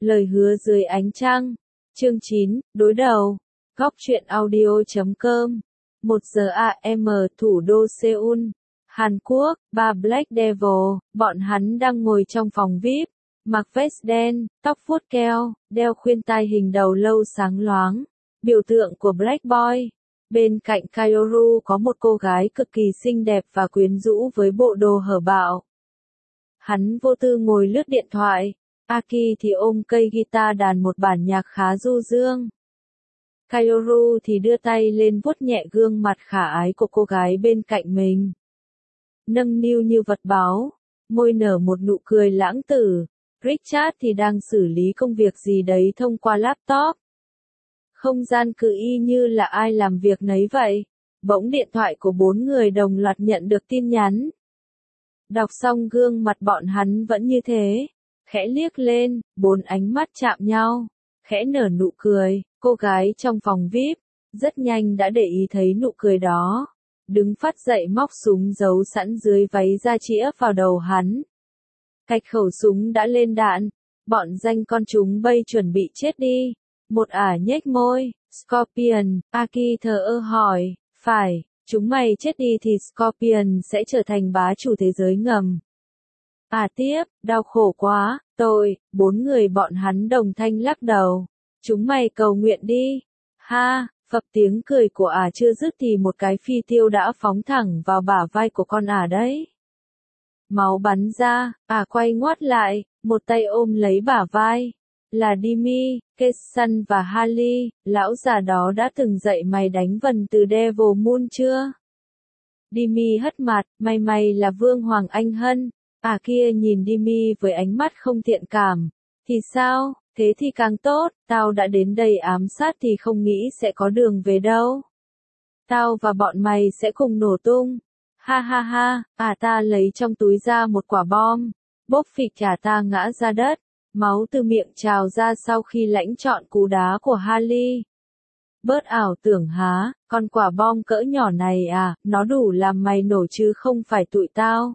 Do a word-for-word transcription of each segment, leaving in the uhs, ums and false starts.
Lời hứa dưới ánh trăng. Chương chín, đối đầu. Góc truyện audio chấm com. một giờ a em thủ đô Seoul, Hàn Quốc, ba Black Devil, bọn hắn đang ngồi trong phòng vi ai pi, mặc vest đen, tóc vuốt keo, đeo khuyên tai hình đầu lâu sáng loáng, biểu tượng của Black Boy. Bên cạnh Kaoru có một cô gái cực kỳ xinh đẹp và quyến rũ với bộ đồ hở bạo. Hắn vô tư ngồi lướt điện thoại, Aki thì ôm cây guitar đàn một bản nhạc khá du dương. Kaoru thì đưa tay lên vuốt nhẹ gương mặt khả ái của cô gái bên cạnh mình. Nâng niu như vật báo, môi nở một nụ cười lãng tử. Richard thì đang xử lý công việc gì đấy thông qua laptop. Không gian cứ y như là ai làm việc nấy vậy. Bỗng điện thoại của bốn người đồng loạt nhận được tin nhắn. Đọc xong gương mặt bọn hắn vẫn như thế. Khẽ liếc lên, bốn ánh mắt chạm nhau. Khẽ nở nụ cười, cô gái trong phòng vi ai pi, rất nhanh đã để ý thấy nụ cười đó. Đứng phát dậy móc súng giấu sẵn dưới váy ra chĩa vào đầu hắn. Cạch khẩu súng đã lên đạn, bọn danh con chúng bay chuẩn bị chết đi. Một ả nhếch môi, Scorpion, Aki thờ ơ hỏi, phải, chúng mày chết đi thì Scorpion sẽ trở thành bá chủ thế giới ngầm. À tiếp, đau khổ quá, tôi, bốn người bọn hắn đồng thanh lắc đầu. Chúng mày cầu nguyện đi. Ha, phập tiếng cười của ả chưa dứt thì một cái phi tiêu đã phóng thẳng vào bả vai của con ả đấy. Máu bắn ra, ả quay ngoắt lại, một tay ôm lấy bả vai. Là Dimi, Kesan và Harley, lão già đó đã từng dạy mày đánh vần từ Devil Moon chưa? Dimi hất mặt, may may là Vương Hoàng Anh Hân. À kia nhìn Dimi với ánh mắt không thiện cảm. Thì sao, thế thì càng tốt, tao đã đến đây ám sát thì không nghĩ sẽ có đường về đâu. Tao và bọn mày sẽ cùng nổ tung. Ha ha ha, à ta lấy trong túi ra một quả bom. Bốp phịch cả ta ngã ra đất. Máu từ miệng trào ra sau khi lãnh trọn cú đá của Harley. Bớt ảo tưởng há, con quả bom cỡ nhỏ này à, nó đủ làm mày nổ chứ không phải tụi tao.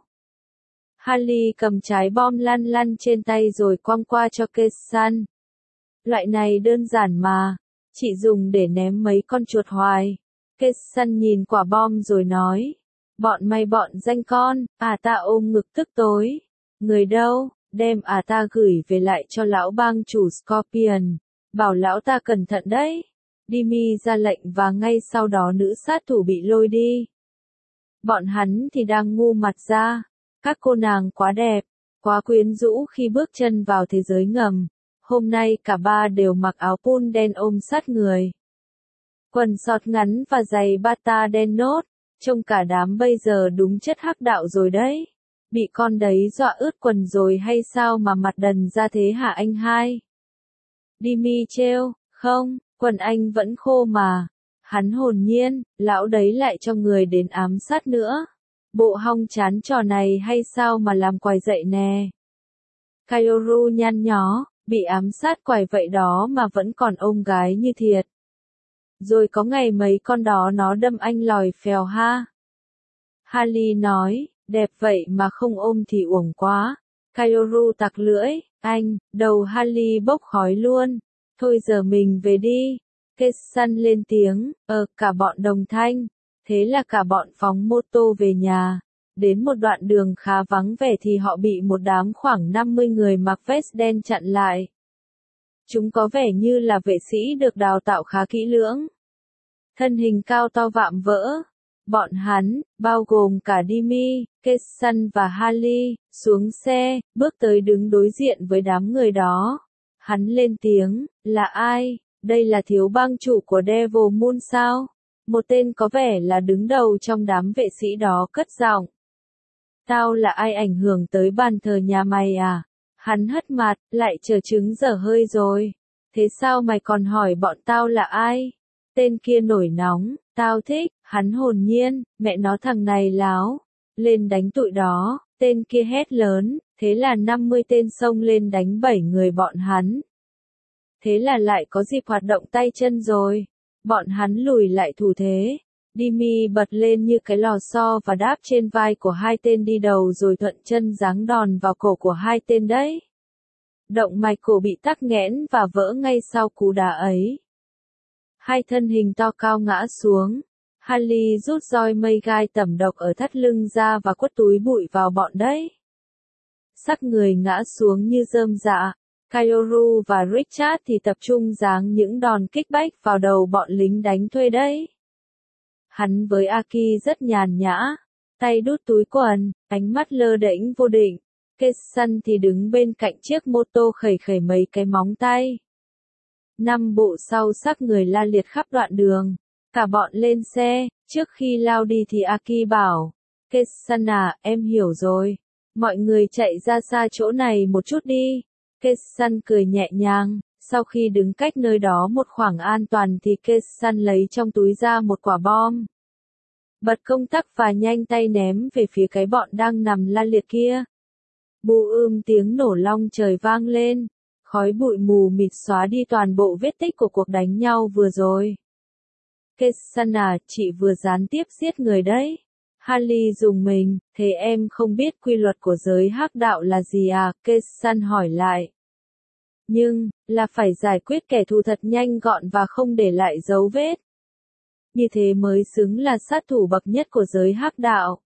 Harley cầm trái bom lăn lăn trên tay rồi quăng qua cho Kesan. Loại này đơn giản mà, chỉ dùng để ném mấy con chuột hoài. Kesan nhìn quả bom rồi nói, bọn mày bọn danh con, à ta ôm ngực tức tối. Người đâu? Đem à ta gửi về lại cho lão bang chủ Scorpion, bảo lão ta cẩn thận đấy. Dimi ra lệnh và ngay sau đó nữ sát thủ bị lôi đi. Bọn hắn thì đang ngu mặt ra, các cô nàng quá đẹp, quá quyến rũ khi bước chân vào thế giới ngầm. Hôm nay cả ba đều mặc áo pun đen ôm sát người. Quần sọt ngắn và giày bata đen nốt, trông cả đám bây giờ đúng chất hắc đạo rồi đấy. Bị con đấy dọa ướt quần rồi hay sao mà mặt đần ra thế hả anh hai? Dimi trêu, không, quần anh vẫn khô mà. Hắn hồn nhiên, lão đấy lại cho người đến ám sát nữa. Bộ hong chán trò này hay sao mà làm quài dậy nè. Kaoru nhăn nhó, bị ám sát quài vậy đó mà vẫn còn ôm gái như thiệt. Rồi có ngày mấy con đó nó đâm anh lòi phèo ha. Harley nói. Đẹp vậy mà không ôm thì uổng quá. Kaoru tặc lưỡi, anh, đầu Harley bốc khói luôn. Thôi giờ mình về đi. Kesan lên tiếng, ờ, cả bọn đồng thanh. Thế là cả bọn phóng mô tô về nhà. Đến một đoạn đường khá vắng vẻ thì họ bị một đám khoảng năm mươi người mặc vest đen chặn lại. Chúng có vẻ như là vệ sĩ được đào tạo khá kỹ lưỡng. Thân hình cao to vạm vỡ. Bọn hắn, bao gồm cả Dimi, Kesan và Harley, xuống xe, bước tới đứng đối diện với đám người đó. Hắn lên tiếng, là ai? Đây là thiếu bang chủ của Devil Moon sao? Một tên có vẻ là đứng đầu trong đám vệ sĩ đó cất giọng. Tao là ai ảnh hưởng tới bàn thờ nhà mày à? Hắn hất mặt, lại chờ trứng dở hơi rồi. Thế sao mày còn hỏi bọn tao là ai? Tên kia nổi nóng, tao thích, hắn hồn nhiên, mẹ nó thằng này láo. Lên đánh tụi đó, tên kia hét lớn, thế là năm mươi tên xông lên đánh bảy người bọn hắn. Thế là lại có dịp hoạt động tay chân rồi. Bọn hắn lùi lại thủ thế. Dimi bật lên như cái lò xo và đáp trên vai của hai tên đi đầu rồi thuận chân giáng đòn vào cổ của hai tên đấy. Động mạch cổ bị tắc nghẽn và vỡ ngay sau cú đá ấy. Hai thân hình to cao ngã xuống. Harley rút roi mây gai tẩm độc ở thắt lưng ra và quất túi bụi vào bọn đấy. Xác người ngã xuống như rơm rạ. Kaioru và Richard thì tập trung giáng những đòn kích bách vào đầu bọn lính đánh thuê đấy. Hắn với Aki rất nhàn nhã, tay đút túi quần, ánh mắt lơ đễnh vô định. Kesan thì đứng bên cạnh chiếc mô tô khẩy khẩy mấy cái móng tay. Năm bộ sau xác người la liệt khắp đoạn đường. Cả bọn lên xe, trước khi lao đi thì Aki bảo, Kesan à, em hiểu rồi. Mọi người chạy ra xa chỗ này một chút đi. Kesan cười nhẹ nhàng, sau khi đứng cách nơi đó một khoảng an toàn thì Kesan lấy trong túi ra một quả bom. Bật công tắc và nhanh tay ném về phía cái bọn đang nằm la liệt kia. Bù ưm tiếng nổ long trời vang lên, khói bụi mù mịt xóa đi toàn bộ vết tích của cuộc đánh nhau vừa rồi. Kesan à, chị vừa gián tiếp giết người đấy. Harley dùng mình, thế em không biết quy luật của giới hắc đạo là gì à? Kesan hỏi lại. Nhưng, là phải giải quyết kẻ thù thật nhanh gọn và không để lại dấu vết. Như thế mới xứng là sát thủ bậc nhất của giới hắc đạo.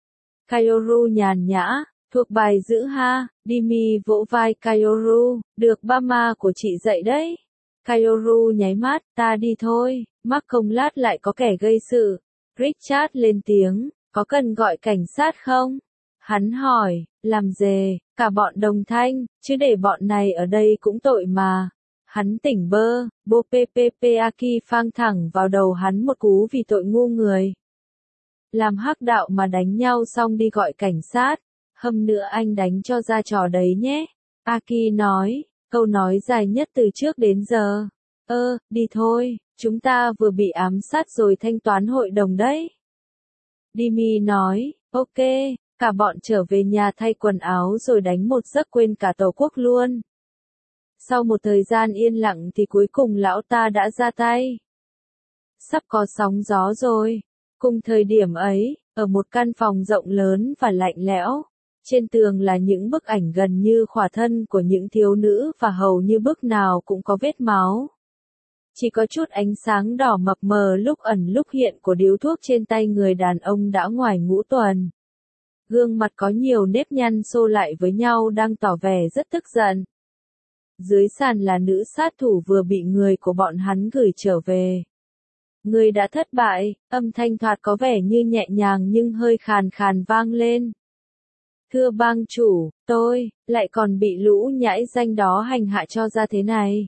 Kaioru nhàn nhã, thuộc bài giữ ha, Dimi vỗ vai Kaioru, được ba ma của chị dạy đấy. Kaioru nháy mắt, ta đi thôi, mắc công lát lại có kẻ gây sự. Richard lên tiếng, có cần gọi cảnh sát không? Hắn hỏi, làm gì, cả bọn đồng thanh, chứ để bọn này ở đây cũng tội mà. Hắn tỉnh bơ, bô pppaki phang thẳng vào đầu hắn một cú vì tội ngu người. Làm hắc đạo mà đánh nhau xong đi gọi cảnh sát, hâm nữa anh đánh cho ra trò đấy nhé. Aki nói, câu nói dài nhất từ trước đến giờ. Ơ, đi thôi, chúng ta vừa bị ám sát rồi thanh toán hội đồng đấy. Dimi nói, ok, cả bọn trở về nhà thay quần áo rồi đánh một giấc quên cả tổ quốc luôn. Sau một thời gian yên lặng thì cuối cùng lão ta đã ra tay. Sắp có sóng gió rồi. Cùng thời điểm ấy, ở một căn phòng rộng lớn và lạnh lẽo, trên tường là những bức ảnh gần như khỏa thân của những thiếu nữ và hầu như bức nào cũng có vết máu. Chỉ có chút ánh sáng đỏ mập mờ lúc ẩn lúc hiện của điếu thuốc trên tay người đàn ông đã ngoài ngũ tuần. Gương mặt có nhiều nếp nhăn xô lại với nhau đang tỏ vẻ rất tức giận. Dưới sàn là nữ sát thủ vừa bị người của bọn hắn gửi trở về. Người đã thất bại, âm thanh thoạt có vẻ như nhẹ nhàng nhưng hơi khàn khàn vang lên. Thưa bang chủ, tôi, lại còn bị lũ nhãi danh đó hành hạ cho ra thế này.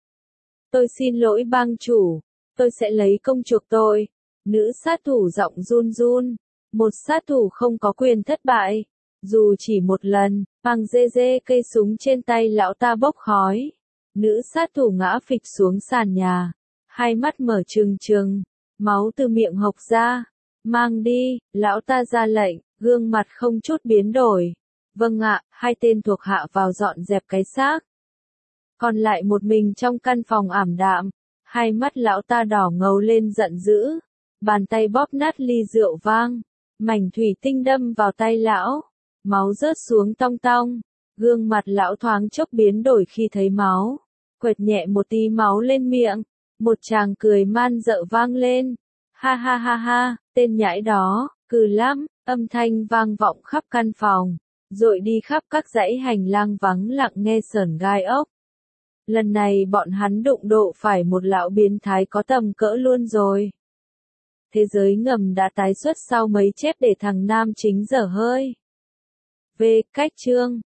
Tôi xin lỗi bang chủ, tôi sẽ lấy công chuộc tôi. Nữ sát thủ giọng run run, một sát thủ không có quyền thất bại. Dù chỉ một lần, bằng dê dê cây súng trên tay lão ta bốc khói. Nữ sát thủ ngã phịch xuống sàn nhà. Hai mắt mở trừng trừng, máu từ miệng hộc ra. Mang đi, lão ta ra lệnh, gương mặt không chút biến đổi. Vâng ạ, hai tên thuộc hạ vào dọn dẹp cái xác. Còn lại một mình trong căn phòng ảm đạm, hai mắt lão ta đỏ ngầu lên giận dữ. Bàn tay bóp nát ly rượu vang, mảnh thủy tinh đâm vào tay lão. Máu rớt xuống tong tong, gương mặt lão thoáng chốc biến đổi khi thấy máu. Quệt nhẹ một tí máu lên miệng. Một chàng cười man dợ vang lên. Ha ha ha ha, tên nhãi đó, cừ lắm, âm thanh vang vọng khắp căn phòng, dội đi khắp các dãy hành lang vắng lặng nghe sởn gai ốc. Lần này bọn hắn đụng độ phải một lão biến thái có tầm cỡ luôn rồi. Thế giới ngầm đã tái xuất sau mấy chép để thằng nam chính dở hơi. Về cách chương